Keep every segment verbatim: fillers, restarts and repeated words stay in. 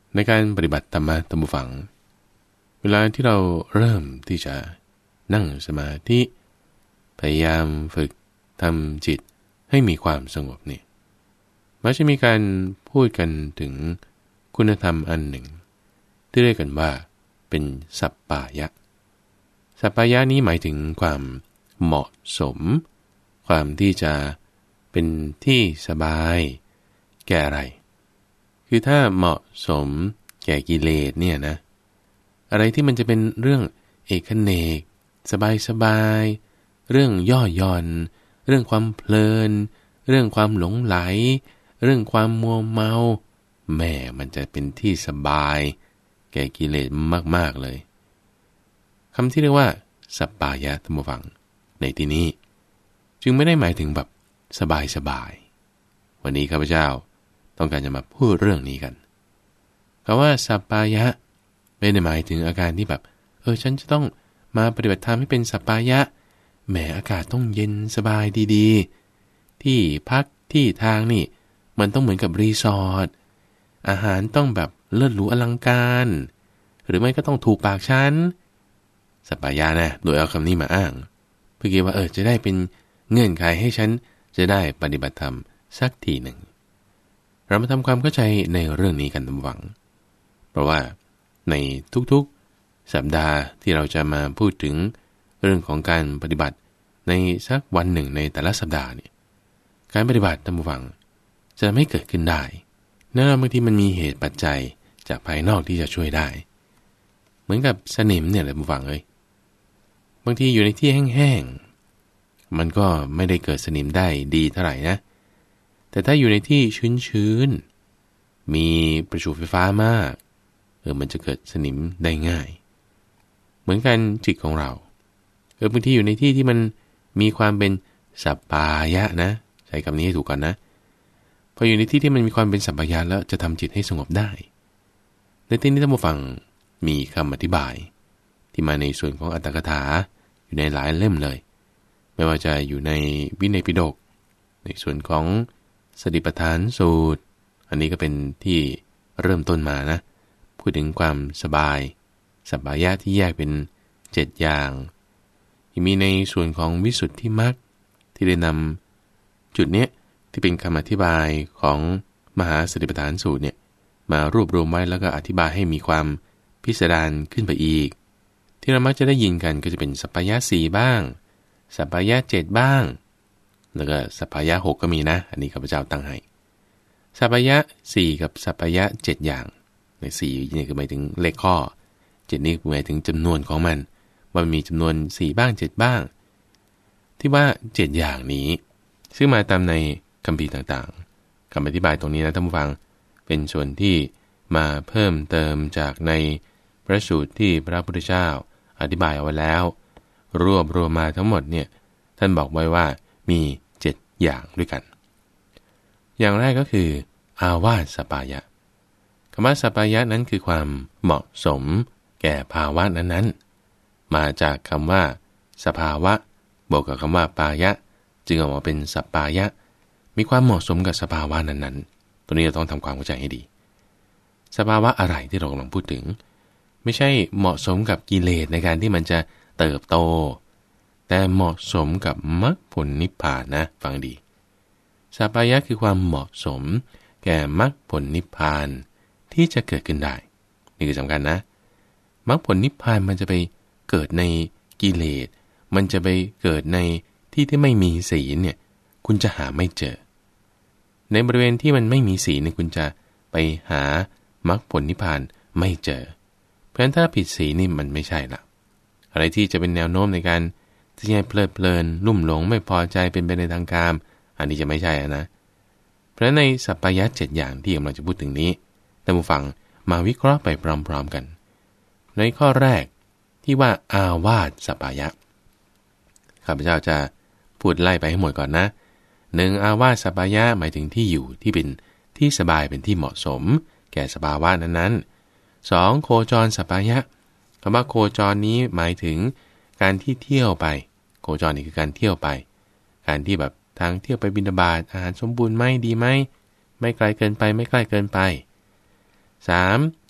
ในการปฏิบัติธรรมะธรรมฝังเวลาที่เราเริ่มที่จะนั่งสมาธิพยายามฝึกทำจิตให้มีความสงบนี่มักจะมีการพูดกันถึงคุณธรรมอันหนึ่งที่เรียกกันว่าเป็นสัปปายะสัปปายะนี้หมายถึงความเหมาะสมความที่จะเป็นที่สบายแก่อะไรคือถ้าเหมาะสมแก่กิเลสเนี่ยนะอะไรที่มันจะเป็นเรื่องเอกเนกสบายสบายเรื่องย่อหย่อนเรื่องความเพลินเรื่องความหลงไหลเรื่องความมัวเมาแม่มันจะเป็นที่สบายแก่กิเลสมากๆเลยคำที่เรียกว่าสัปปายะธรรมวังในที่นี้จึงไม่ได้หมายถึงแบบสบายสบายวันนี้ข้าพเจ้าต้องการจะมาพูดเรื่องนี้กันคำว่าสัปปายะไม่ได้หมายถึงอาการที่แบบเออฉันจะต้องมาปฏิบัติธรรมให้เป็นสัปปายะแหมอากาศต้องเย็นสบายดีๆที่พักที่ทางนี่มันต้องเหมือนกับรีสอร์ทอาหารต้องแบบเลิศหรูอลังการหรือไม่ก็ต้องถูกปากฉันสัปปายะนะโดยเอาคำนี้มาอ้างเพื่อคิดว่าเออจะได้เป็นเงื่อนไขให้ฉันจะได้ปฏิบัติธรรมสักทีหนึ่งเรามาทำความเข้าใจในเรื่องนี้กันตามหวังเพราะว่าในทุกๆสัปดาห์ที่เราจะมาพูดถึงเรื่องของการปฏิบัติในสักวันหนึ่งในแต่ละสัปดาห์เนี่ยการปฏิบัติตามหวังจะไม่เกิดขึ้นได้เนื่องจากบางทีมันมีเหตุปัจจัยจากภายนอกที่จะช่วยได้เหมือนกับสนิมเนี่ยแหละหวังเลยบางทีอยู่ในที่แห้งๆมันก็ไม่ได้เกิดสนิมได้ดีเท่าไหร่นะแต่ถ้าอยู่ในที่ชื้นๆมีประจุไฟฟ้ามากเออมันจะเกิดสนิมได้ง่ายเหมือนกันจิตของเราเออบางทีอยู่ในที่ที่มันมีความเป็นสัปปายะนะใช้คำนี้ให้ถูกก่อนนะพออยู่ในที่ที่มันมีความเป็นสัปปายะแล้วจะทำจิตให้สงบได้ในที่นี้ท่านผู้ฟังมีคำอธิบายที่มาในส่วนของอัตถกถาอยู่ในหลายเล่มเลยไม่ว่าจะอยู่ในวินัยปิฎกในส่วนของสติปัฏฐานสูตรอันนี้ก็เป็นที่เริ่มต้นมานะพูดถึงความสบายสัปปายะที่แยกเป็นเจ็ดอย่างยังมีในส่วนของวิสุทธิมรรคที่ได้นำจุดนี้ที่เป็นคำอธิบายของมหาสติปัฏฐานสูตรเนี่ยมารวบรวมไว้แล้วก็อธิบายให้มีความพิสดารขึ้นไปอีกที่เรามักจะได้ยินกันก็จะเป็นสัปปายะสี่บ้างสัปปายะเจ็ดบ้างแล้วก็สัปปายะหกก็มีนะอันนี้ข้าพเจ้าตั้งให้สัปปายะสี่กับสัปปายะเจ็ดอย่างในสี่นี่คือหมายถึงเลขข้อเจ็ดนี่หมายถึงจำนวนของมันว่ามีจำนวนสี่บ้างเจ็ดบ้างที่ว่าเจ็ดอย่างนี้ซึ่งมาตามในคัมภีร์ต่างๆคำอธิบายตรงนี้นะท่านผู้ฟังเป็นส่วนที่มาเพิ่มเติมจากในพระสูตรที่พระพุทธเจ้าอธิบายเอาไว้แล้วรวบรวมมาทั้งหมดเนี่ยท่านบอกไว้ว่ามีเจ็ดอย่างด้วยกันอย่างแรกก็คืออาวาสสัปปายะคำว่าสัปปายะนั้นคือความเหมาะสมแก่ภาวะนั้นๆมาจากคำว่าสภาวะบวกกับคำว่าปายะจึงออกมาเป็นสัปปายะมีความเหมาะสมกับสภาวะนั้นๆตัวนี้เราต้องทำความเข้าใจให้ดีสภาวะอะไรที่เรากำลังพูดถึงไม่ใช่เหมาะสมกับกิเลสในการที่มันจะเติบโตแต่เหมาะสมกับมรรคผลนิพพานนะฟังดีสัปปายะคือความเหมาะสมแก่มรรคผลนิพพานที่จะเกิดขึ้นได้นี่คือสำคัญนะมรรคผลนิพพานมันจะไปเกิดในกิเลสมันจะไปเกิดในที่ที่ไม่มีศีลเนี่ยคุณจะหาไม่เจอในบริเวณที่มันไม่มีศีลเนี่ยคุณจะไปหามรรคผลนิพพานไม่เจอเพราะฉะนั้นถ้าผิดศีลนี่มันไม่ใช่ละอะไรที่จะเป็นแนวโน้มในการที่จะเพลิดเพลินลุ่มหลงไม่พอใจเป็นไปในทางกามอันนี้จะไม่ใช่นะเพราะในสัปปายะเจ็ดอย่างที่กำลังจะพูดถึงนี้ท่านผู้ฟังมาวิเคราะห์ไปพร้อมๆกันในข้อแรกที่ว่าอาวาสสัปปายะข้าพเจ้าจะพูดไล่ไปให้หมดก่อนนะหนึ่งอาวาสสัปปายะหมายถึงที่อยู่ที่เป็นที่สบายเป็นที่เหมาะสมแก่สภาวะนั้นๆสองโคจรสัปปายะคำว่าโคจรนี้หมายถึงการที่เที่ยวไปโคจรนี่คือการเที่ยวไปการที่แบบทางเที่ยวไปบิณฑบาตอาหารสมบูรณ์ไหมดีไหมไม่ไกลเกินไปไม่ใกล้เกินไปสาม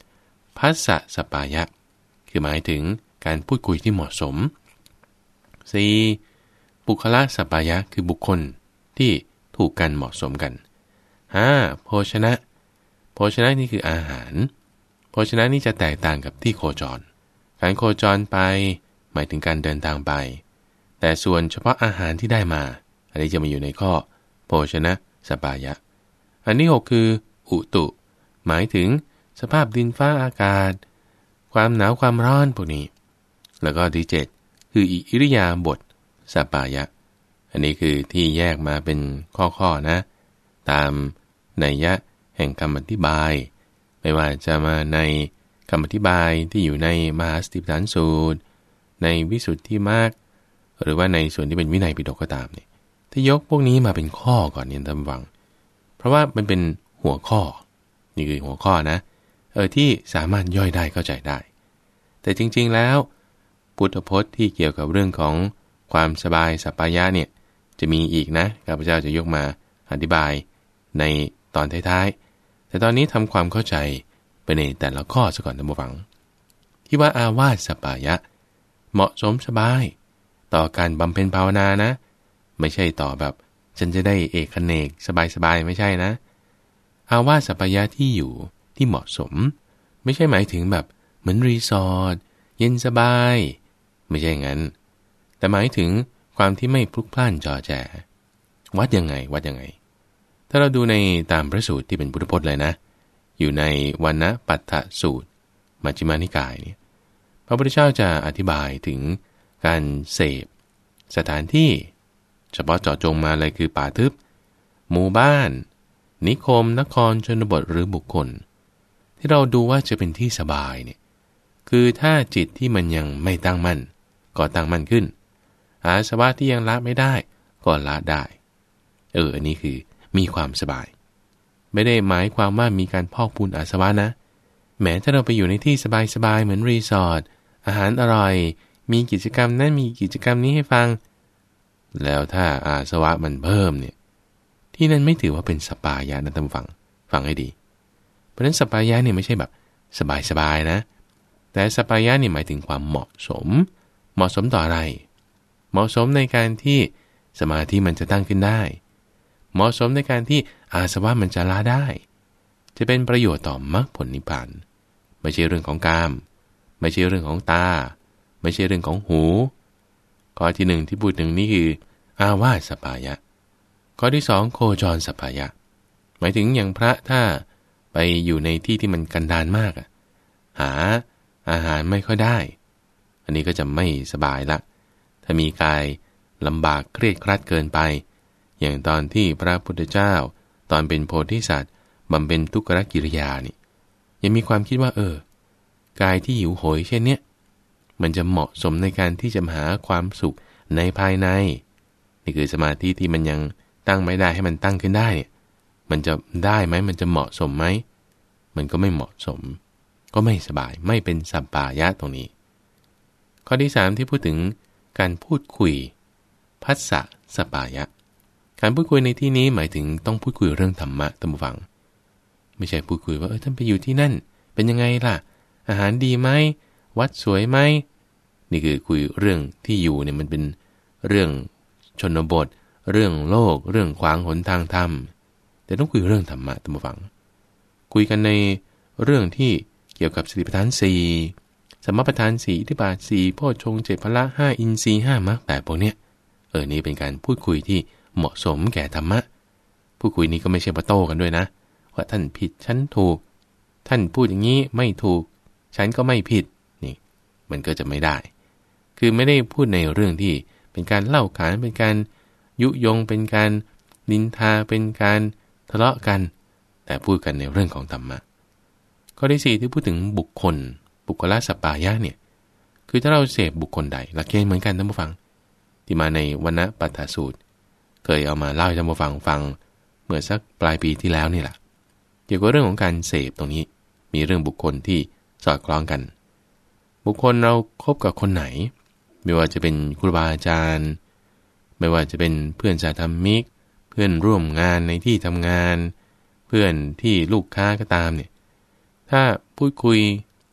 ภัสสะสปายะคือหมายถึงการพูดคุยที่เหมาะสม สี่. บุคละสปายะคือบุคคลที่ถูกกันเหมาะสมกัน ห้า. โภชนะโภชนะนี่คืออาหารโภชนะนี่จะแตกต่างกับที่โคจรการโคจรไปหมายถึงการเดินทางไปแต่ส่วนเฉพาะอาหารที่ได้มาอันนี้จะมาอยู่ในข้อโภชนะสปายะอันที่หกคืออุตุหมายถึงสภาพดินฟ้าอากาศความหนาวความร้อนพวกนี้แล้วก็ที่เจ็ดคืออิริยาบถสปายะอันนี้คือที่แยกมาเป็นข้อๆนะตามนัยยะแห่งคำอธิบายไม่ว่าจะมาในคำอธิบายที่อยู่ในมหาสติปัฏฐานสูตรในวิสุทธิมรรคหรือว่าในส่วนที่เป็นวินัยปิฎกก็ตามเนี่ยถ้ายกพวกนี้มาเป็นข้อก่อนเนี่ยท่านฟังเพราะว่ามันเป็นหัวข้อนี่คือหัวข้อนะเออที่สามารถย่อยได้เข้าใจได้แต่จริงๆแล้วพุทธพจน์ที่เกี่ยวกับเรื่องของความสบายสัปปายะเนี่ยจะมีอีกนะข้าพเจ้าจะยกมาอธิบายในตอนท้ายๆแต่ตอนนี้ทำความเข้าใจไปในแต่ละข้อซะก่อนท่านผู้ฟังที่ว่าอาวาสสัปปายะเหมาะสมสบายต่อการบำเพ็ญภาวนานะไม่ใช่ต่อแบบฉันจะได้เอกเขนกสบายๆไม่ใช่นะอาวาสสัปปายะที่อยู่ที่เหมาะสมไม่ใช่หมายถึงแบบเหมือนรีสอร์ทเย็นสบายไม่ใช่งั้นแต่หมายถึงความที่ไม่พลุกพล่านจอแจวัดยังไงวัดยังไงถ้าเราดูในตามพระสูตรที่เป็นพุทธพจน์เลยนะอยู่ในวัณณปัฏฐสูตรมัชฌิมานิกายเนี่ยพระพุทธเจ้าจะอธิบายถึงการเสพสถานที่เฉพาะเจาะจงมาเลยคือป่าทึบหมู่บ้านนิคมนครชนบทหรือบุคคลที่เราดูว่าจะเป็นที่สบายเนี่ยคือถ้าจิตที่มันยังไม่ตั้งมั่นก็ตั้งมั่นขึ้นอาสวะที่ยังละไม่ได้ก็ละได้เอออันนี้คือมีความสบายไม่ได้หมายความว่ามีการพอกพูนอาสวะนะแม้ถ้าเราไปอยู่ในที่สบายๆเหมือนรีสอร์ทอาหารอร่อยมีกิจกรรมนั้นมีกิจกรรมนี้ให้ฟังแล้วถ้าอาสวะมันเพิ่มเนี่ยที่นั่นไม่ถือว่าเป็นสปายะนะท่านฟังฟังให้ดีเพราะฉะนั้นสปายะเนี่ยไม่ใช่แบบสบายๆนะแต่สปายะเนี่ยหมายถึงความเหมาะสมเหมาะสมต่ออะไรเหมาะสมในการที่สมาธิมันจะตั้งขึ้นได้เหมาะสมในการที่อาสวะมันจะละได้จะเป็นประโยชน์ต่อมรรคผลนิพพานไม่ใช่เรื่องของกามไม่ใช่เรื่องของตาไม่ใช่เรื่องของหูข้อที่หนึ่งที่พูดถึงนี่คืออาวาสสปายะข้อที่สองโคจรสปายะหมายถึงอย่างพระถ้าไปอยู่ในที่ที่มันกันดารมากอ่ะหาอาหารไม่ค่อยได้อันนี้ก็จะไม่สบายละถ้ามีกายลำบากเครียดครัดเกินไปอย่างตอนที่พระพุทธเจ้าตอนเป็นโพธิสัตว์บำเพ็ญทุกขกิริยานี่ยังมีความคิดว่าเออกายที่หิวโหยเช่นเนี้ยมันจะเหมาะสมในการที่จะหาความสุขในภายในนี่คือสมาธิที่มันยังตั้งไม่ได้ให้มันตั้งขึ้นได้เนี่ยมันจะได้ไหมมันจะเหมาะสมไหมมันก็ไม่เหมาะสมก็ไม่สบายไม่เป็นสัปปายะตรงนี้ข้อที่สามที่พูดถึงการพูดคุยภัสสะสปายะการพูดคุยในที่นี้หมายถึงต้องพูดคุยเรื่องธรรมะท่านผู้ฟังไม่ใช่พูดคุยว่าเออท่านไปอยู่ที่นั่นเป็นยังไงล่ะอาหารดีไหมวัดสวยไหมนี่คือคุยเรื่องที่อยู่เนี่ยมันเป็นเรื่องชนบทเรื่องโลกเรื่องขวางหนทางธรรมแต่ต้องคุยเรื่องธรรมะท่านผู้ฟังคุยกันในเรื่องที่เกี่ยวกับสติปัฏฐานสี่สมปัฏฐานสี่อิทธิบาทสี่โพชฌงค์เจ็ดพละห้าอินทรีย์ห้ามรรคแปดพวกเนี้ยเออนี่เป็นการพูดคุยที่เหมาะสมแก่ธรรมะพูดคุยนี้ก็ไม่ใช่มาโต้กันด้วยนะว่าท่านผิดฉันถูกท่านพูดอย่างนี้ไม่ถูกฉันก็ไม่ผิดนี่มันก็จะไม่ได้คือไม่ได้พูดในเรื่องที่เป็นการเล่าขานเป็นการยุยงเป็นการนินทาเป็นการทะเลาะกันแต่พูดกันในเรื่องของธรรมะข้อที่สี่ที่พูดถึงบุคคลบุคคลสัปปายะเนี่ยคือถ้าเราเสพบุคคลใดหลักเกณฑ์เหมือนกันท่านผู้ฟังที่มาในวัณณปัฏฐสูตรเคยเอามาเล่าให้ท่านผู้ฟังฟังเมื่อสักปลายปีที่แล้วนี่แหละเกี่ยวกับเรื่องของการเสพตรงนี้มีเรื่องบุคคลที่สอดคล้องกันบุคคลเราคบกับคนไหนไม่ว่าจะเป็นครูบาอาจารย์ไม่ว่าจะเป็นเพื่อนสาธมิกเพื่อนร่วมงานในที่ทำงานเพื่อนที่ลูกค้าก็ตามเนี่ยถ้าพูดคุย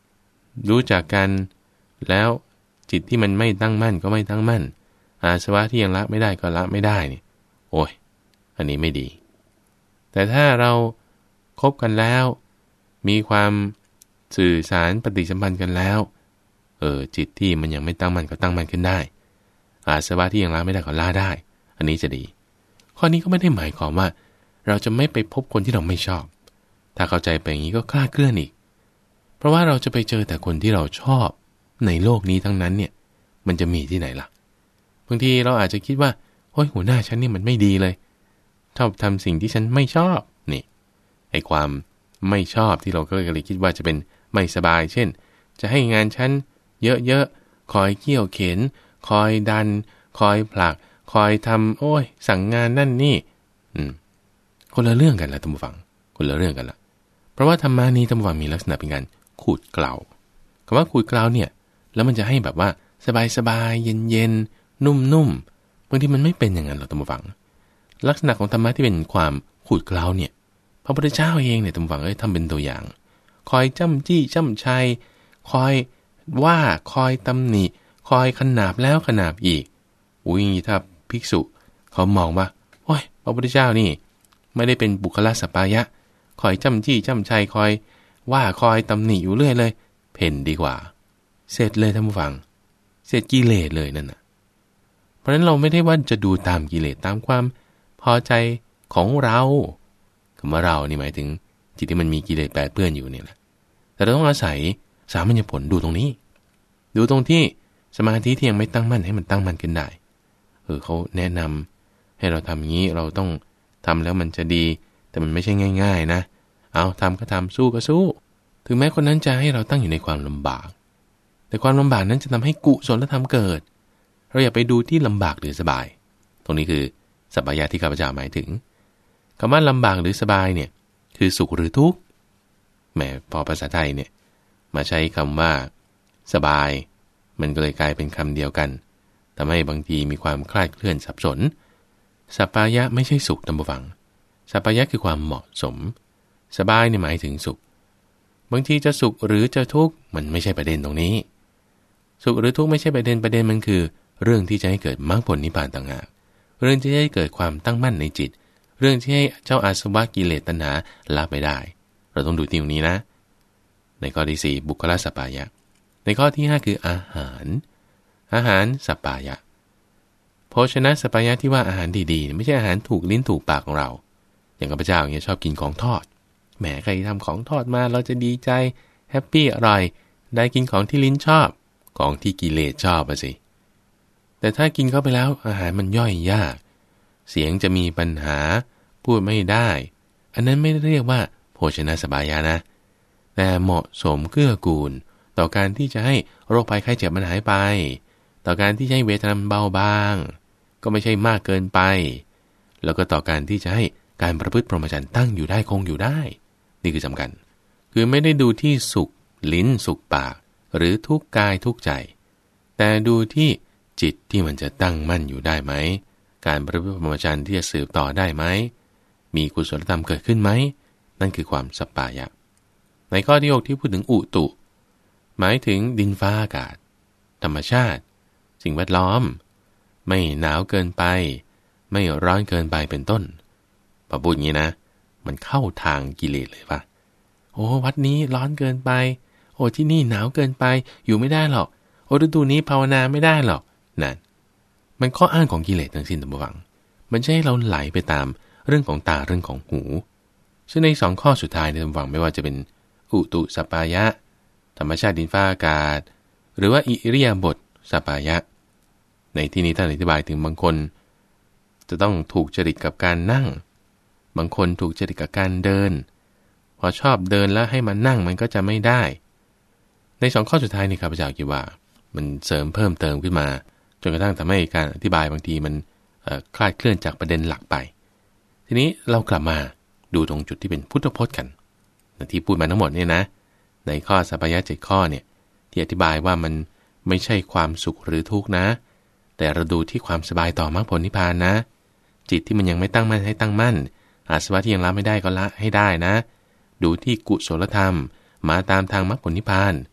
รู้จักกันแล้วจิตที่มันไม่ตั้งมั่นก็ไม่ตั้งมั่นอาสวะที่ยังละไม่ได้ก็ละไม่ได้นี่โอ้ยอันนี้ไม่ดีแต่ถ้าเราคบกันแล้วมีความสื่อสารปฏิสัมพันธ์กันแล้วเออจิตที่มันยังไม่ตั้งมั่นก็ตั้งมั่นขึ้นได้อาสวะที่ยังละไม่ได้ก็ละได้อันนี้จะดีข้อนี้ก็ไม่ได้หมายความว่าเราจะไม่ไปพบคนที่เราไม่ชอบถ้าเข้าใจไปอย่างนี้ก็คลาดเคลื่อนอีกเพราะว่าเราจะไปเจอแต่คนที่เราชอบในโลกนี้ทั้งนั้นเนี่ยมันจะมีที่ไหนล่ะบางทีเราอาจจะคิดว่าโอ้ยหัวหน้าฉันนี่มันไม่ดีเลยชอบทำสิ่งที่ฉันไม่ชอบนี่ไอ้ความไม่ชอบที่เราก็เลยคิดว่าจะเป็นไม่สบายเช่นจะให้งานฉันเยอะๆคอยเกี่ยวเข็นคอยดันคอยผลักคอยทำโอ้ยสั่งงานนั่นนี่อืมคนละเรื่องกันละท่านผู้ฟังคนละเรื่องกันละเพราะว่าธรรมะนี้ท่านผู้ฟังมีลักษณะเป็นการขูดเกลาคำว่าขูดเกลาเนี่ยแล้วมันจะให้แบบว่าสบายๆเย็นๆนุ่มๆบางทีมันไม่เป็นอย่างนั้นหรอกท่านผู้ฟังลักษณะของธรรมะที่เป็นความขูดเกลาเนี่ยพระพุทธเจ้าเองเนี่ยท่านผู้ฟังเอ้ยทำเป็นตัวอย่างคอยจ้ำจี้จ้ำชัยคอยว่าคอยตำหนิคอยขนาบแล้วขนาบอีกอุ้ยถ้าภิกษุเขามองว่าโอ้ยพระพุทธเจ้านี่ไม่ได้เป็นบุคลสัปปายะคอยจ้ำจี้จ้ำชัยคอยว่าคอยตำหนิอยู่เรื่อยเลยเพ่นดีกว่าเสร็จเลยท่านผู้ฟังเสร็จกิเลสเลยนั่นน่ะเพราะฉะนั้นเราไม่ได้ว่าจะดูตามกิเลสตามความพอใจของเราคำว่าเรานี่หมายถึงจิตที่มันมีกิเลสแปดเปื้อนอยู่นี่แหละแต่เราต้องอาศัยสามัญญผลดูตรงนี้ดูตรงที่สมาธิที่ยังไม่ตั้งมั่นให้มันตั้งมั่นขึ้นได้เออเขาแนะนำให้เราทำอย่างนี้เราต้องทำแล้วมันจะดีแต่มันไม่ใช่ง่ายๆนะเอาทำก็ทำสู้ก็สู้ถึงแม้คนนั้นจะให้เราตั้งอยู่ในความลำบากแต่ความลำบากนั้นจะทำให้กุศลธรรมเกิดเราอย่าไปดูที่ลำบากหรือสบายตรงนี้คือสัพพายะที่ข้าพเจ้าหมายถึงคำว่าลำบากหรือสบายเนี่ยคือสุขหรือทุกข์แหมพอภาษาไทยเนี่ยมาใช้คำว่าสบายมันก็เลยกลายเป็นคำเดียวกันทำให้บางทีมีความคลาดเคลื่อนสับสนสัพพายะไม่ใช่สุขท่านผู้ฟังสัพพายะคือความเหมาะสมสบายนี่หมายถึงสุขบางทีจะสุขหรือจะทุกข์มันไม่ใช่ประเด็นตรงนี้สุขหรือทุกข์ไม่ใช่ประเด็นประเด็นมันคือเรื่องที่จะให้เกิดมรรคผลนิพพานต่างหากเรื่องที่จะให้เกิดความตั้งมั่นในจิตเรื่องที่ให้เจ้าอาสวะกิเลสตัณหาละไปได้เราต้องดูที่ตรงนี้นะในข้อที่สี่บุคลสัปปายะในข้อที่ห้าคืออาหารอาหารสัปปายะโภชนะสัปปายะที่ว่าอาหารดีๆไม่ใช่อาหารถูกลิ้นถูกปากของเราอย่างข้าพเจ้าเนี่ยชอบกินของทอดแหมใครทำของทอดมาเราจะดีใจแฮปปี้อร่อยได้กินของที่ลิ้นชอบของที่กิเลสชอบอะสิแต่ถ้ากินเข้าไปแล้วอาหารมันย่อยยากเสียงจะมีปัญหาพูดไม่ได้อันนั้นไม่เรียกว่าโภชนะสัปปายะนะแต่เหมาะสมเกื้อกูลต่อการที่จะให้โรคภัยไข้เจ็บมันหายไปต่อการที่จะให้เวทนาเบาบางก็ไม่ใช่มากเกินไปแล้วก็ต่อการที่จะให้การประพฤติพรหมจรรย์ตั้งอยู่ได้คงอยู่ได้นี่คือสำคัญคือไม่ได้ดูที่สุขลิ้นสุขปากหรือทุกกายทุกใจแต่ดูที่จิตที่มันจะตั้งมั่นอยู่ได้ไหมการประพฤติพรหมจรรย์ที่จะสืบต่อได้ไหมมีกุศลธรรมเกิดขึ้นไหมนั่นคือความสัปปายะในข้อที่หกที่พูดถึงอุตุหมายถึงดินฟ้าอากาศธรรมชาติสิ่งแวดล้อมไม่หนาวเกินไปไม่ร้อนเกินไปเป็นต้นพอพูดอย่างนี้นะมันเข้าทางกิเลสเลยป่ะโอ้วัดนี้ร้อนเกินไปโอ้ที่นี่หนาวเกินไปอยู่ไม่ได้หรอกโอ้ฤดูนี้ภาวนาไม่ได้หรอกนั่นมันข้ออ้างของกิเลสทั้งสิ้นท่านผู้ฟังมันจะให้เราไหลไปตามเรื่องของตาเรื่องของหูซึ่งในสองข้อสุดท้ายท่านผู้ฟังไม่ว่าจะเป็นอุตุสัปปายะธรรมชาติดินฟ้าอากาศหรือว่าอิริยาบถสัปปายะในที่นี้ท่านอธิบายถึงบางคนจะต้องถูกจริตกับการนั่งบางคนถูกจริตกับการเดินพอชอบเดินแล้วให้มันนั่งมันก็จะไม่ได้ในสองข้อสุดท้ายนี่ครับพระเจ้าคิดว่ามันเสริมเพิ่มเติมขึ้นมาจนกระทั่งทำให้การอธิบายบางทีมันคลาดเคลื่อนจากประเด็นหลักไปทีนี้เรากลับมาดูตรงจุดที่เป็นพุทธพจน์กันที่พูดมาทั้งหมดเนี่ยนะในข้อสัพพายะเจ็ดข้อเนี่ยที่อธิบายว่ามันไม่ใช่ความสุขหรือทุกข์นะแต่เราดูที่ความสบายต่อมรรคผลนิพพานนะจิตที่มันยังไม่ตั้งมั่นให้ตั้งมั่นอาสวะที่ยังละไม่ได้ก็ละให้ได้นะดูที่กุศลธรรมมาตามทางมรรคผลนิพพานท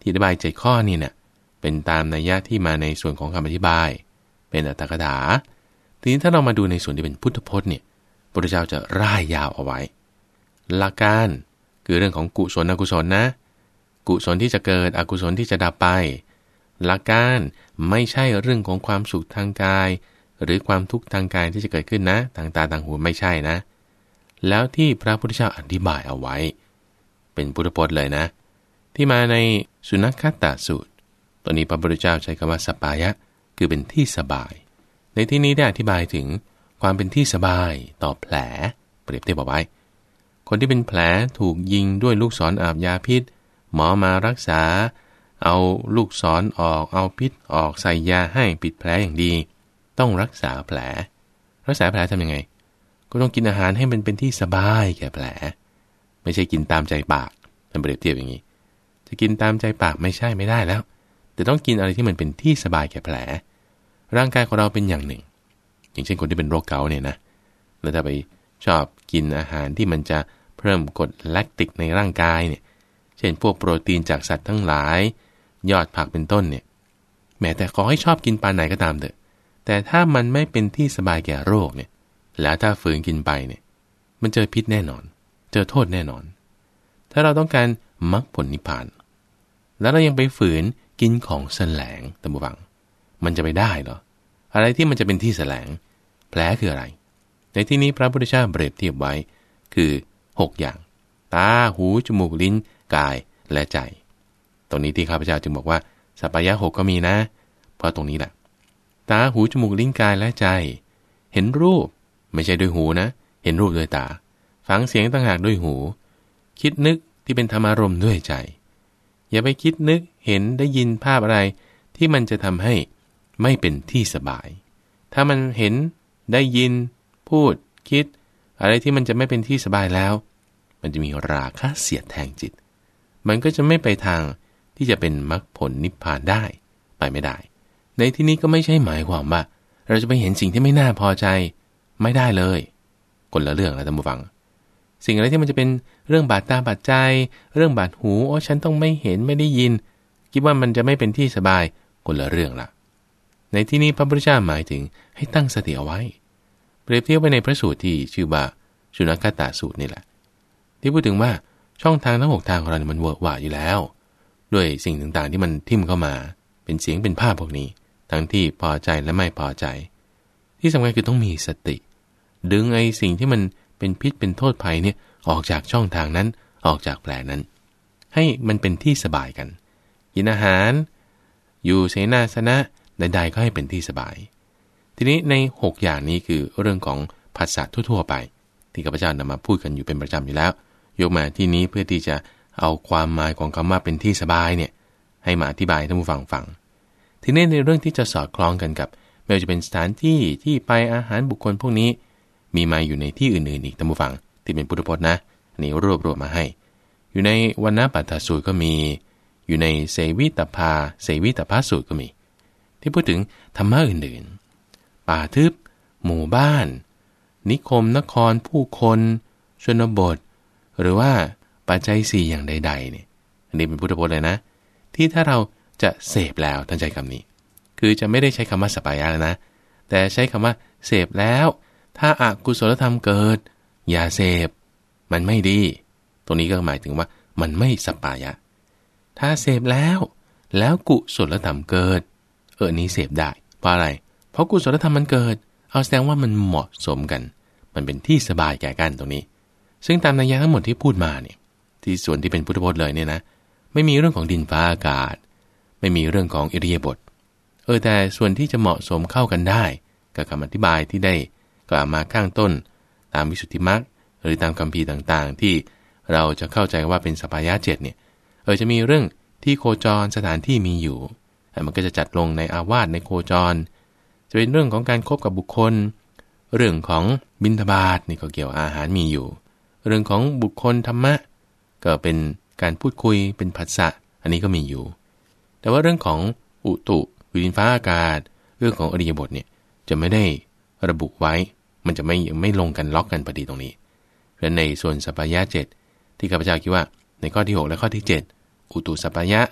ที่อธิบายเจ็ดข้อนี่เนี่ยเป็นตามนัยยะที่มาในส่วนของคำอธิบายเป็นอรรถกถาทีนี้ถ้าเรามาดูในส่วนที่เป็นพุทธพจน์เนี่ยพระพุทธเจ้าจะร่ายยาวเอาไว้หลักการคือเรื่องของกุศลอกุศลนะกุศลที่จะเกิดอกุศลที่จะดับไปหลักการไม่ใช่เรื่องของความสุขทางกายหรือความทุกข์ทางกายที่จะเกิดขึ้นนะทางตาทางหูไม่ใช่นะแล้วที่พระพุทธเจ้าอธิบายเอาไว้เป็นพุทธพจน์เลยนะที่มาในสุนัขคัตตสูตรตัวนี้พระพุทธเจ้าใช้คำว่าสปายะคือเป็นที่สบายในที่นี้ได้อธิบายถึงความเป็นที่สบายต่อแผลเปรียบเทียบเอาไว้คนที่เป็นแผลถูกยิงด้วยลูกศรอาบยาพิษหมอมารักษาเอาลูกศรออกเอาพิษออกใส่ยาให้ปิดแผลอย่างดีต้องรักษาแผลรักษาแผลทำยังไงก็ต้องกินอาหารให้มันเป็นที่สบายแก่แผลไม่ใช่กินตามใจปากเป็นเปรียบเทียบอย่างนี้จะกินตามใจปากไม่ใช่ไม่ได้แล้วแต่ต้องกินอะไรที่มันเป็นที่สบายแก่แผลร่างกายของเราเป็นอย่างหนึ่งอย่างเช่นคนที่เป็นโรคเกาต์เนี่ยนะแล้วถ้าไปชอบกินอาหารที่มันจะเพิ่มกรดแลคติกในร่างกายเนี่ยเช่นพวกโปรตีนจากสัตว์ทั้งหลายยอดผักเป็นต้นเนี่ยแม้แต่ขอให้ชอบกินปลาไหนก็ตามเถอะแต่ถ้ามันไม่เป็นที่สบายแก่โรคเนี่ยแล้วถ้าฝืนกินไปเนี่ยมันเจอพิษแน่นอนเจอโทษแน่นอนถ้าเราต้องการมรรคผลนิพพานแล้วเรายังไปฝืนกินของแสลงตะบุฟังมันจะไปได้เหรออะไรที่มันจะเป็นที่แสลงแผลคืออะไรในที่นี้พระพุทธเจ้าเปรียบเทียบไว้คือหกอย่างตาหูจมูกลิ้นกายและใจตรงนี้ที่ข้าพเจ้าจึงบอกว่าสัพพยะหกก็มีนะเพราะตรงนี้แหละตาหูจมูกลิ้นกายและใจเห็นรูปไม่ใช่ด้วยหูนะเห็นรูปด้วยตาฟังเสียงต่างหากด้วยหูคิดนึกที่เป็นธรรมารมณ์ด้วยใจอย่าไปคิดนึกเห็นได้ยินภาพอะไรที่มันจะทำให้ไม่เป็นที่สบายถ้ามันเห็นได้ยินพูดคิดอะไรที่มันจะไม่เป็นที่สบายแล้วมันจะมีราคะเสียดแทงจิตมันก็จะไม่ไปทางที่จะเป็นมรรคผลนิพพานได้ไปไม่ได้ในที่นี้ก็ไม่ใช่หมายความว่าเราจะไปเห็นสิ่งที่ไม่น่าพอใจไม่ได้เลยคนละเรื่องนะท่านผู้ฟังสิ่งอะไรที่มันจะเป็นเรื่องบาดตาบาดใจเรื่องบาดหูโอ้ฉันต้องไม่เห็นไม่ได้ยินคิดว่ามันจะไม่เป็นที่สบายคนละเรื่องละในที่นี้พระพุทธเจ้าหมายถึงให้ตั้งสติเอาไว้เปรียบเทียบไปในพระสูตรที่ชื่อว่าสุนัขคัตตสูตรนี่แหละที่พูดถึงว่าช่องทางทั้งหกทางของเราเนี่ยมันเวอะหวะอยู่แล้วด้วยสิ่งต่างๆที่มันทิ่มเข้ามาเป็นเสียงเป็นภาพพวกนี้ทั้งที่พอใจและไม่พอใจที่สำคัญคือต้องมีสติดึงไอ้สิ่งที่มันเป็นพิษเป็นโทษภัยเนี่ยออกจากช่องทางนั้นออกจากแผลนั้นให้มันเป็นที่สบายกันกินอาหารอยู่เสนาสนะใดๆก็ให้เป็นที่สบายทีนี้ในหกอย่างนี้คือเรื่องของภาษาทั่วๆไปที่ข้าพเจ้านำมาพูดกันอยู่เป็นประจำอยู่แล้วยกมาที่นี้เพื่อที่จะเอาความหมายของคำว่าเป็นที่สบายเนี่ยให้มาอธิบายให้ท่านผู้ฟังฟังทีนี้ในเรื่องที่จะสอดคล้องกันกับไม่ว่าจะเป็นสถานที่ที่ไปอาหารบุคคลพวกนี้มีมาอยู่ในที่อื่นๆอีกท่านผู้ฟังที่เป็นพุทธพจน์นะอันนี้รวบรวมมาให้อยู่ในวรรณปัตตสูตรก็มีอยู่ในเสวิตภาเสวิตภาสูตรก็มีที่พูดถึงธรรมะอื่นๆป่าทึบหมู่บ้านนิคมนครผู้คนชนบทหรือว่าปัจจัยสี่อย่างใดๆเนี่ยอันนี้เป็นพุทธพจน์เลยนะที่ถ้าเราจะเสพแล้วท่านใช้คำนี้คือจะไม่ได้ใช้คำว่าสัปปายะแล้วนะแต่ใช้คำว่าเสพแล้วถ้าอกุศลธรรมเกิดอย่าเสพมันไม่ดีตรงนี้ก็หมายถึงว่ามันไม่สัปปายะถ้าเสพแล้วแล้วกุศลธรรมเกิดเออนี้เสพได้เพราะอะไรเพราะกุศลธรรมมันเกิดเอาแสดงว่ามันเหมาะสมกันมันเป็นที่สบายแก่กันตรงนี้ซึ่งตามนัยยะทั้งหมดที่พูดมาเนี่ยที่ส่วนที่เป็นพุทธพจน์เลยเนี่ยนะไม่มีเรื่องของดินฟ้าอากาศไม่มีเรื่องของอิริยาบถเออแต่ส่วนที่จะเหมาะสมเข้ากันได้กับคำอธิบายที่ได้กล่าวมาข้างต้นตามวิสุทธิมรรคหรือตามคัมภีร์ต่างๆที่เราจะเข้าใจว่าเป็นสัพพายะเจ็ดเนี่ยเออจะมีเรื่องที่โคจรสถานที่มีอยู่มันก็จะจัดลงในอาวาสในโคจรจะเป็นเรื่องของการคบกับบุคคลเรื่องของบิณฑบาตนี่ก็เกี่ยวอาหารมีอยู่เรื่องของบุคคลธรรมะก็เป็นการพูดคุยเป็นภาษาอันนี้ก็มีอยู่แต่ว่าเรื่องของอุตุดินฟ้าอากาศเรื่องของอริยบทเนี่ยจะไม่ได้ระบุไว้มันจะไม่ไม่ลงกันล็อกกันพอดีตรงนี้และในส่วนสัพพายะเจ็ดที่ข้าพเจ้าคิดว่าในข้อที่หกและข้อที่เจ็ดอุตุสัพพายะ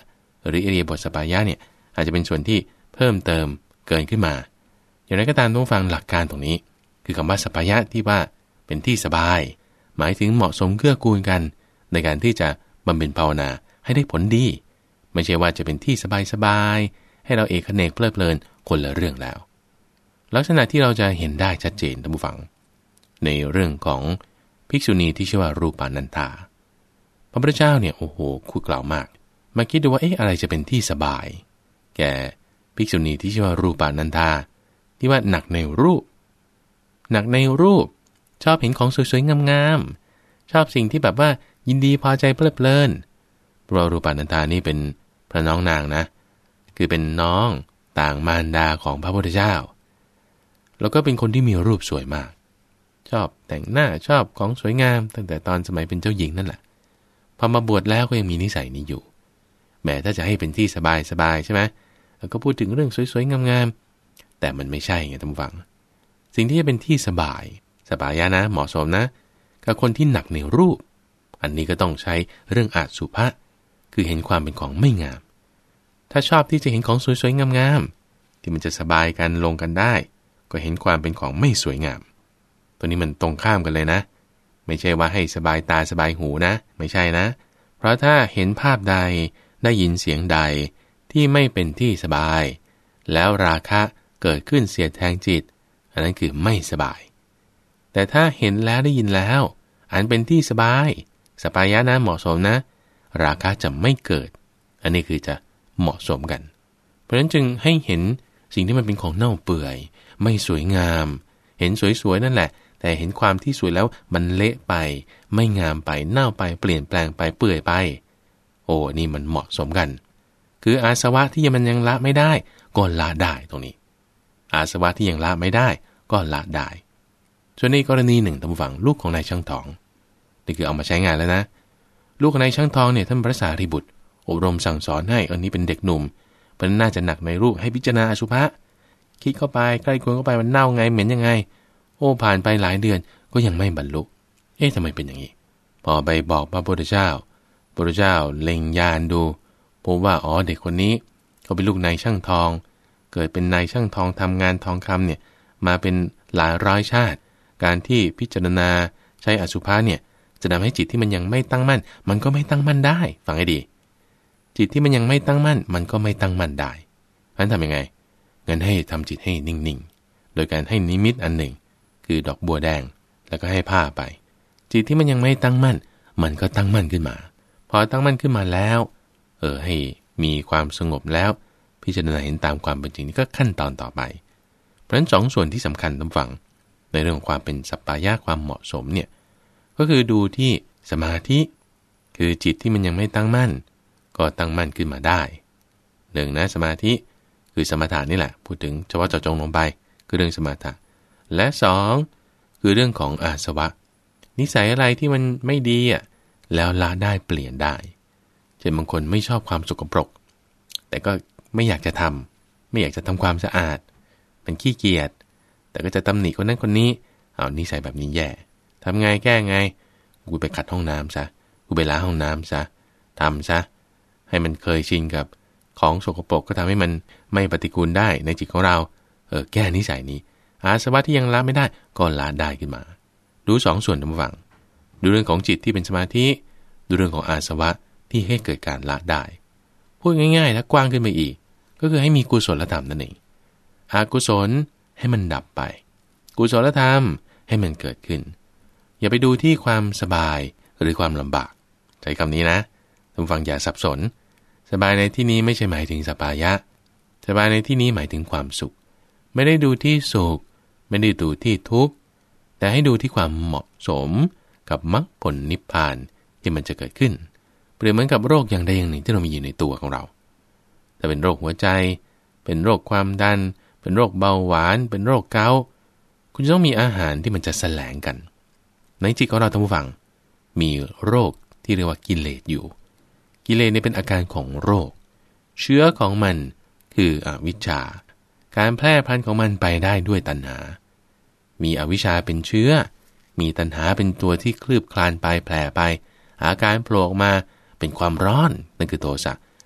หรืออิริยาบถสปายะเนี่ยอาจจะเป็นส่วนที่เพิ่มเติมเกินขึ้นมาอย่างไรก็ตามต้องฟังหลักการตรงนี้คือคำว่าสปายะที่ว่าเป็นที่สบายหมายถึงเหมาะสมเกื้อกูลกันในการที่จะบำเพ็ญภาวนาให้ได้ผลดีไม่ใช่ว่าจะเป็นที่สบายๆให้เราเอกเนกเพลิดเพลินคนละเรื่องแล้วลักษณะที่เราจะเห็นได้ชัดเจนท่านผู้ฟังในเรื่องของภิกษุณีที่ชื่อว่ารูปานันธาพระพุทธเจ้าเนี่ยโอ้โหคุยกล่าวมากมาคิดดูว่าเอ๊ะอะไรจะเป็นที่สบายแก่ภิกษุณีที่ชื่อว่ารูปานันธาที่ว่าหนักในรูปหนักในรูปชอบเห็นของสวยๆงามๆชอบสิ่งที่แบบว่ายินดีพอใจเพลิดเพลินเพราะรูปานันธานี่เป็นพระน้องนางนะคือเป็นน้องต่างมารดาของพระพุทธเจ้าแล้วก็เป็นคนที่มีรูปสวยมากชอบแต่งหน้าชอบของสวยงามตั้งแต่ตอนสมัยเป็นเจ้าหญิงนั่นแหละพอมาบวชแล้วก็ยังมีนิสัยนี้อยู่แม้ถ้าจะให้เป็นที่สบายๆใช่ไหมแล้วก็พูดถึงเรื่องสวยๆงามๆแต่มันไม่ใช่ไงท่านผู้ฟังสิ่งที่จะเป็นที่สบายสบายนะเหมาะสมนะกับคนที่หนักในรูปอันนี้ก็ต้องใช้เรื่องอาสุภะคือเห็นความเป็นของไม่งามถ้าชอบที่จะเห็นของสวยๆงามๆที่มันจะสบายกันลงกันได้ก็เห็นความเป็นของไม่สวยงามตัวนี้มันตรงข้ามกันเลยนะไม่ใช่ว่าให้สบายตาสบายหูนะไม่ใช่นะเพราะถ้าเห็นภาพใดได้ยินเสียงใดที่ไม่เป็นที่สบายแล้วราคะเกิดขึ้นเสียดแทงจิตอันนั้นคือไม่สบายแต่ถ้าเห็นแล้วได้ยินแล้วอันเป็นที่สบายสปายะนะเหมาะสมนะราคะจะไม่เกิดอันนี้คือจะเหมาะสมกันเพราะฉะนั้นจึงให้เห็นสิ่งที่มันเป็นของเน่าเปื่อยไม่สวยงามเห็นสวยๆนั่นแหละแต่เห็นความที่สวยแล้วมันเละไปไม่งามไปเน่าไปเปลี่ยนแปลงไปเปื่อยไปโอ้นี่มันเหมาะสมกันคืออาสวะที่มันยังละไม่ได้ก็ละได้ตรงนี้อาสวะที่ยังละไม่ได้ก็ละได้ส่วนในกรณีหนึ่งท่านผู้ฟังลูกของนายช่างทองนี่คือเอามาใช้งานแล้วนะลูกของนายช่างทองเนี่ยท่านพระสารีบุตรอบรมสั่งสอนให้อันนี้เป็นเด็กหนุ่มมันน่าจะหนักในรูปให้พิจารณาอสุภะคิดเข้าไปใกล้ควรเข้าไปมันเน่าไงเหม็นยังไงโอ้ผ่านไปหลายเดือนก็ยังไม่บรรลุเอ๊ะทำไมเป็นอย่างนี้พอไปบอกพระพุทธเจ้าพระพุทธเจ้าเล็งญาณดูพบว่าอ๋อเด็กคนนี้เขาเป็นลูกนายช่างทองเกิดเป็นนายช่างทองทำงานทองคำเนี่ยมาเป็นหลายร้อยชาติการที่พิจารณาใช้อสุภะเนี่ยจะทำให้จิตที่มันยังไม่ตั้งมั่นมันก็ไม่ตั้งมั่นได้ฟังให้ดีจิตที่มันยังไม่ตั้งมั่นมันก็ไม่ตั้งมั่นได้เพราะฉะนั้นทำยังไงงั้นให้ทำจิตให้นิ่งๆโดยการให้นิมิตอันหนึ่งคือดอกบัวแดงแล้วก็ให้ผ้าไปจิตที่มันยังไม่ตั้งมั่นมันก็ตั้งมั่นขึ้นมาพอตั้งมั่นขึ้นมาแล้วเออให้มีความสงบแล้วพิจารณาเห็นตามความเป็นจริงนี่ก็ขั้นตอนต่อไปเพราะฉะนั้นสองส่วนที่สำคัญต้องฟังในเรื่องของความเป็นสัปปายะความเหมาะสมเนี่ยก็คือดูที่สมาธิคือจิตที่มันยังไม่ตั้งมั่นก็ตั้งมั่นขึ้นมาได้หนึ่งนะสมาธิคือสมถะนี่แหละพูดถึงเฉพาะเจาะจงลงไปคือเรื่องสมถะและสองคือเรื่องของอาสวะนิสัยอะไรที่มันไม่ดีอ่ะแล้วละได้เปลี่ยนได้เช่นบางคนไม่ชอบความสกปรกแต่ก็ไม่อยากจะทำไม่อยากจะทำความสะอาดมันขี้เกียจแต่ก็จะตำหนิคนนั้นคนนี้เอานิสัยแบบนี้แย่ทำไงแก้ไงกูไปขัดห้องน้ำซะกูไปล้างห้องน้ำซะทำซะให้มันเคยชินกับของสกปรกก็ทำให้มันไม่ปฏิกูลได้ในจิตของเราเออแก้นิสัยนี้อาสวะที่ยังละไม่ได้ก็ละได้ขึ้นมาดูสองส่วนท่านผู้ฟังดูเรื่องของจิตที่เป็นสมาธิดูเรื่องของอาสวะที่ให้เกิดการละได้พูดง่ายๆและกว้างขึ้นไปอีกก็คือให้มีกุศลธรรมนั่นเองอกุศลให้มันดับไปกุศลธรรมให้มันเกิดขึ้นอย่าไปดูที่ความสบายหรือความลำบากใช้คำนี้นะท่านผู้ฟังอย่าสับสนสบายในที่นี้ไม่ใช่หมายถึงสปายะสบายในที่นี้หมายถึงความสุขไม่ได้ดูที่สุขไม่ได้ดูที่ทุกข์แต่ให้ดูที่ความเหมาะสมกับมรรคผลนิพพานที่มันจะเกิดขึ้นเปรียบเหมือนกับโรคอย่างใดอย่างหนึ่งที่เรามีอยู่ในตัวของเราถ้าเป็นโรคหัวใจเป็นโรคความดันเป็นโรคเบาหวานเป็นโรคเกาต์คุณจะต้องมีอาหารที่มันจะแสลงกันในจิตของเราท่านผู้ฟังมีโรคที่เรียกว่ากิเลสอยู่กิเลสนี่เป็นอาการของโรคเชื้อของมันคืออวิชชาการแพร่พันธุ์ของมันไปได้ด้วยตัณหามีอวิชชาเป็นเชื้อมีตัณหาเป็นตัวที่คลืบคลานไปแผ่ไปอาการโผล่ออกมาเป็นความร้อนนั่นคือโทสะ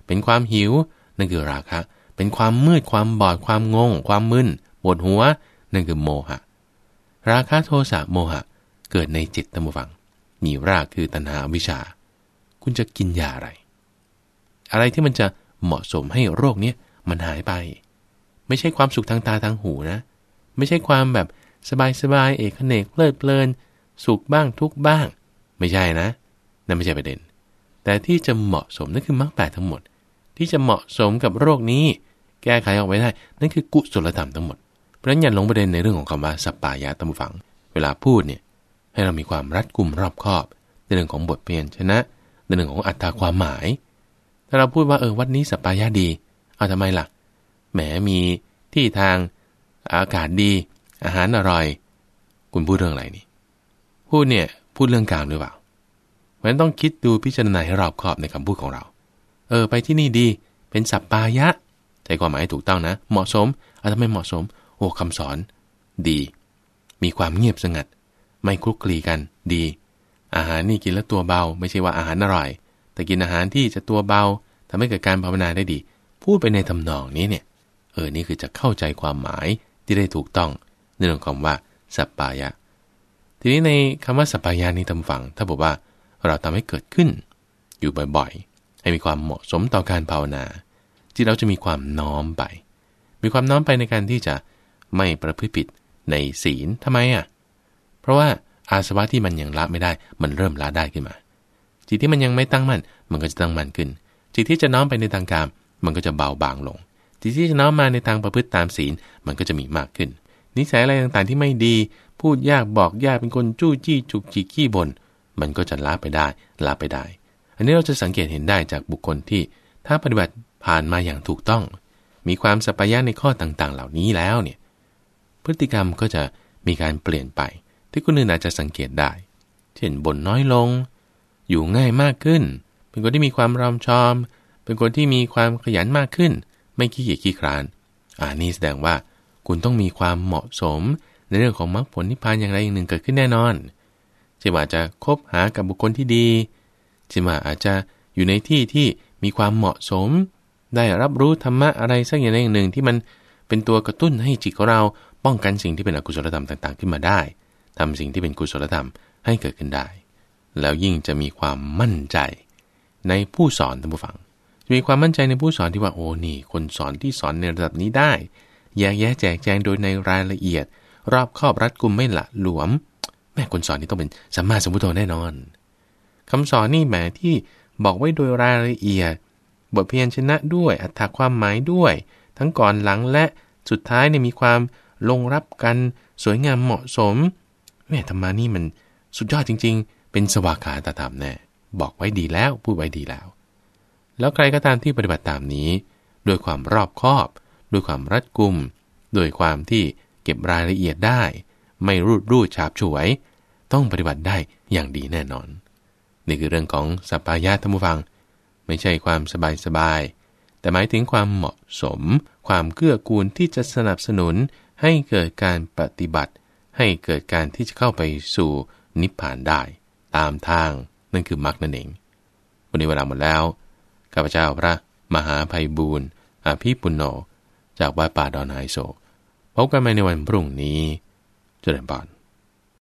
เป็นความหิวนั่นคือราคะเป็นความมืดความบอดความงงความมึนปวดหัวนั่นคือโมหะราคะโทสะโมหะเกิดในจิตท่านผู้ฟังมีรากคือตัณหาวิชชาคุณจะกินยาอะไรอะไรที่มันจะเหมาะสมให้โรคนี้มันหายไปไม่ใช่ความสุขทางตาทางหูนะไม่ใช่ความแบบสบายๆเอกเนกเพลิดเพลินสุขบ้างทุกบ้างไม่ใช่นะนั่นไม่ใช่ประเด็นแต่ที่จะเหมาะสมนั่นคือมรรคแปดทั้งหมดที่จะเหมาะสมกับโรคนี้แก้ไขออกไปได้นั่นคือกุศลธรรมทั้งหมดเพราะฉะนั้นอย่าหลงประเด็นในเรื่องของคำว่าสัปปายะท่านผู้ฟังเวลาพูดเนี่ยให้เรามีความรัดกุมรอบคอบในเรื่องของบทเพียนชนะในเรื่องของอัตถาความหมายถ้าเราพูดว่าเออวัดนี้สัปปายะดีเอาทำไมล่ะแหมมีที่ทางอากาศดีอาหารอร่อยคุณพูดเรื่องอะไรนี่พูดเนี่ยพูดเรื่องกามหรือเปล่าเพราะฉะนั้นต้องคิดดูพิจารณาให้รอบคอบในคำพูดของเราเออไปที่นี่ดีเป็นสัปปายะใจความหมายถูกต้องนะเหมาะสมเอาทำไมเหมาะสมโอ้คำสอนดีมีความเงียบสงัดไม่คลุกคลีกันดีอาหารนี่กินแล้วตัวเบาไม่ใช่ว่าอาหารอร่อยแต่กินอาหารที่จะตัวเบาทำให้เกิดการภาวนาได้ดีพูดไปในทำนองนี้เนี่ยเออนี่คือจะเข้าใจความหมายที่ได้ถูกต้องในเรื่องของว่าสัปปายะทีนี้ในคำว่าสัปปายะนี้ทำฝังถ้าบอกว่าเราทำให้เกิดขึ้นอยู่บ่อยๆให้มีความเหมาะสมต่อการภาวนาที่เราจะมีความน้อมไปมีความน้อมไปในการที่จะไม่ประพฤติผิดในศีลทำไมอ่ะเพราะว่าอาสวะที่มันยังละไม่ได้มันเริ่มละได้ขึ้นมาจิตที่มันยังไม่ตั้งมั่นมันก็จะตั้งมั่นขึ้นจิตที่จะน้อมไปในทางกามมันก็จะเบาบางลงจิตที่จะน้อมมาในทางประพฤติตามศีลมันก็จะมีมากขึ้นนิสัยอะไรต่างๆที่ไม่ดีพูดยากบอกยากเป็นคนจู้จี้จุกจิกขี้บ่นมันก็จะละไปได้ละไปได้อันนี้เราจะสังเกตเห็นได้จากบุคคลที่ถ้าปฏิบัติผ่านมาอย่างถูกต้องมีความสัปปายะในข้อต่างๆเหล่านี้แล้วเนี่ยพฤติกรรมก็จะมีการเปลี่ยนไปที่คนอื่นอาจจะสังเกตได้เช่นบ่นน้อยลงอยู่ง่ายมากขึ้นเป็นคนที่มีความรอมชอมเป็นคนที่มีความขยันมากขึ้นไม่ขี้เกียจขี้คร้านอ่านี่แสดงว่าคุณต้องมีความเหมาะสมในเรื่องของมรรคผลนิพพานอย่างไรอย่างหนึ่งเกิดขึ้นแน่นอนเช่นว่าจะคบหากับบุคคลที่ดีเช่นว่าอาจจะอยู่ในที่ที่มีความเหมาะสมได้รับรู้ธรรมะอะไรสักอย่างใดอย่างหนึ่งที่มันเป็นตัวกระตุ้นให้จิตของเราป้องกันสิ่งที่เป็นอกุศลธรรมต่างๆขึ้นมาได้ทำสิ่งที่เป็นกุศลธรรมให้เกิดขึ้นได้แล้วยิ่งจะมีความมั่นใจในผู้สอนท่านผู้ฟังจะมีความมั่นใจในผู้สอนที่ว่าโอ้นี่คนสอนที่สอนในระดับนี้ได้แยกแยะแจกแจงโดยในรายละเอียดรอบคอบรัดกุมไม่ละหลวมแม่คนสอนนี่ต้องเป็นสัมมาสัมพุทโธแน่นอนคำสอนนี่แหมที่บอกไว้โดยรายละเอียดบทเพียรชนะด้วยอรรถความหมายด้วยทั้งก่อนหลังและสุดท้ายเนี่ยมีความลงรับกันสวยงามเหมาะสมแม่ธรรมานี่มันสุดยอดจริงๆเป็นสวากขาตธรรมแน่บอกไว้ดีแล้วพูดไว้ดีแล้วแล้วใครก็ตามที่ปฏิบัติตามนี้ด้วยความรอบคอบด้วยความรัดกุมด้วยความที่เก็บรายละเอียดได้ไม่รูดรูดฉาบฉวยต้องปฏิบัติได้อย่างดีแน่นอนนี่คือเรื่องของสัปปายะท่านผู้ฟังไม่ใช่ความสบายสบายแต่หมายถึงความเหมาะสมความเกื้อกูลที่จะสนับสนุนให้เกิดการปฏิบัติให้เกิดการที่จะเข้าไปสู่นิพพานได้ตามทางนั่นคือมรรคนั่นเองวันนี้เวลาหมดแล้วข้าพเจ้าพระมหาไพบูลย์อภิปุณโญจากวัดป่าดอนไฮโซพบกันใหม่ในวันพรุ่งนี้เจริญพร